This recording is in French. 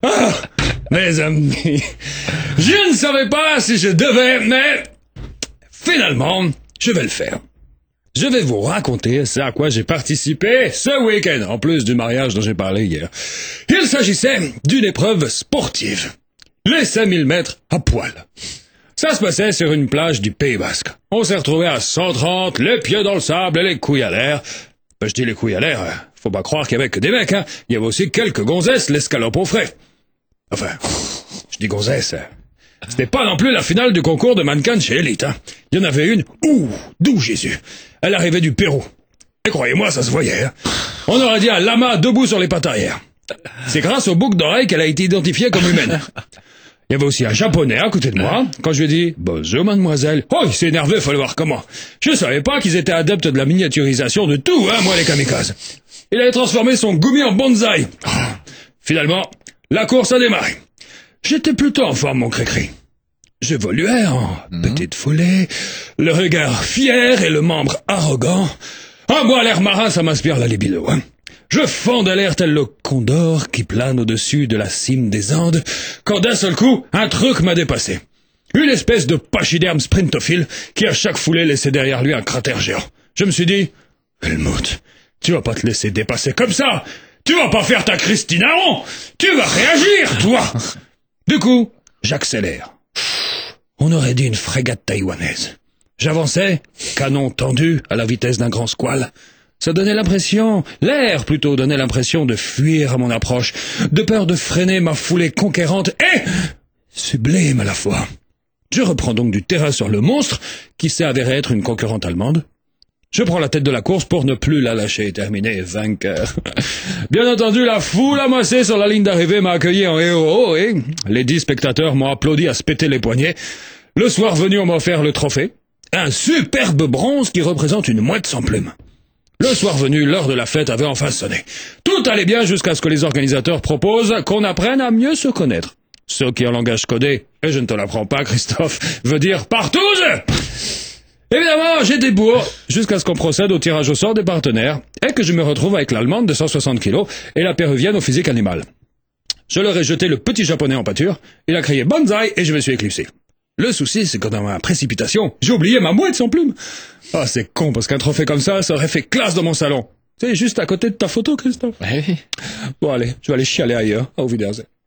Ah, mes amis, je ne savais pas si je devais, mais finalement, je vais le faire. Je vais vous raconter ce à quoi j'ai participé ce week-end, en plus du mariage dont j'ai parlé hier. Il s'agissait d'une épreuve sportive. Les 5000 mètres à poil. Ça se passait sur une plage du Pays Basque. On s'est retrouvés à 130, les pieds dans le sable et les couilles à l'air. Ben, je dis les couilles à l'air, faut pas croire qu'il y avait que des mecs, hein. Il y avait aussi quelques gonzesses, l'escalope au frais. Enfin, je dis gonzesses, c'était pas non plus la finale du concours de mannequin de chez Elite, hein. Il y en avait une, d'où Jésus. Elle arrivait du Pérou. Et croyez-moi, ça se voyait, hein. On aurait dit un lama debout sur les pattes arrière. C'est grâce aux boucles d'oreilles qu'elle a été identifiée comme humaine. Il y avait aussi un japonais à côté de moi. Quand je lui ai dit « Bonjour mademoiselle », oh, il s'est énervé, fallait voir comment. Je savais pas qu'ils étaient adeptes de la miniaturisation de tout, hein, moi les kamikazes. Il avait transformé son gumi en bonsaï. Finalement, la course a démarré. J'étais plutôt en forme, mon cri-cri. J'évoluais en petite foulée, le regard fier et le membre arrogant. Ah, moi, l'air marin, ça m'inspire la libido, hein. Je fondais l'air tel le condor qui plane au-dessus de la cime des Andes, quand d'un seul coup, un truc m'a dépassé. Une espèce de pachyderme sprintophile qui à chaque foulée laissait derrière lui un cratère géant. Je me suis dit, Helmut, tu vas pas te laisser dépasser comme ça. Tu vas pas faire ta Christine Aron. Tu vas réagir, toi. Du coup, j'accélère. On aurait dit une frégate taïwanaise. J'avançais, canon tendu, à la vitesse d'un grand squale. Ça donnait l'impression, l'air plutôt donnait l'impression de fuir à mon approche, de peur de freiner ma foulée conquérante et sublime à la fois. Je reprends donc du terrain sur le monstre, qui s'est avéré être une concurrente allemande. Je prends la tête de la course pour ne plus la lâcher et terminer vainqueur. Bien entendu, la foule amassée sur la ligne d'arrivée m'a accueilli en héros et les 10 spectateurs m'ont applaudi à se péter les poignets. Le soir venu, on m'a offert le trophée, un superbe bronze qui représente une mouette sans plume. Le soir venu, l'heure de la fête avait enfin sonné. Tout allait bien jusqu'à ce que les organisateurs proposent qu'on apprenne à mieux se connaître. Ce qui en langage codé, et je ne te l'apprends pas, Christophe, veut dire partouze. Évidemment, j'ai des bourres, jusqu'à ce qu'on procède au tirage au sort des partenaires, et que je me retrouve avec l'Allemande de 160 kilos et la Péruvienne au physique animal. Je leur ai jeté le petit japonais en pâture, il a crié bonsaï et je me suis éclipsé. Le souci, c'est que dans ma précipitation, j'ai oublié ma mouette sans plume. Ah, c'est con, parce qu'un trophée comme ça aurait fait classe dans mon salon. C'est juste à côté de ta photo, Christophe. Oui. Bon, allez, je vais aller chialer ailleurs. Au Wiedersehen.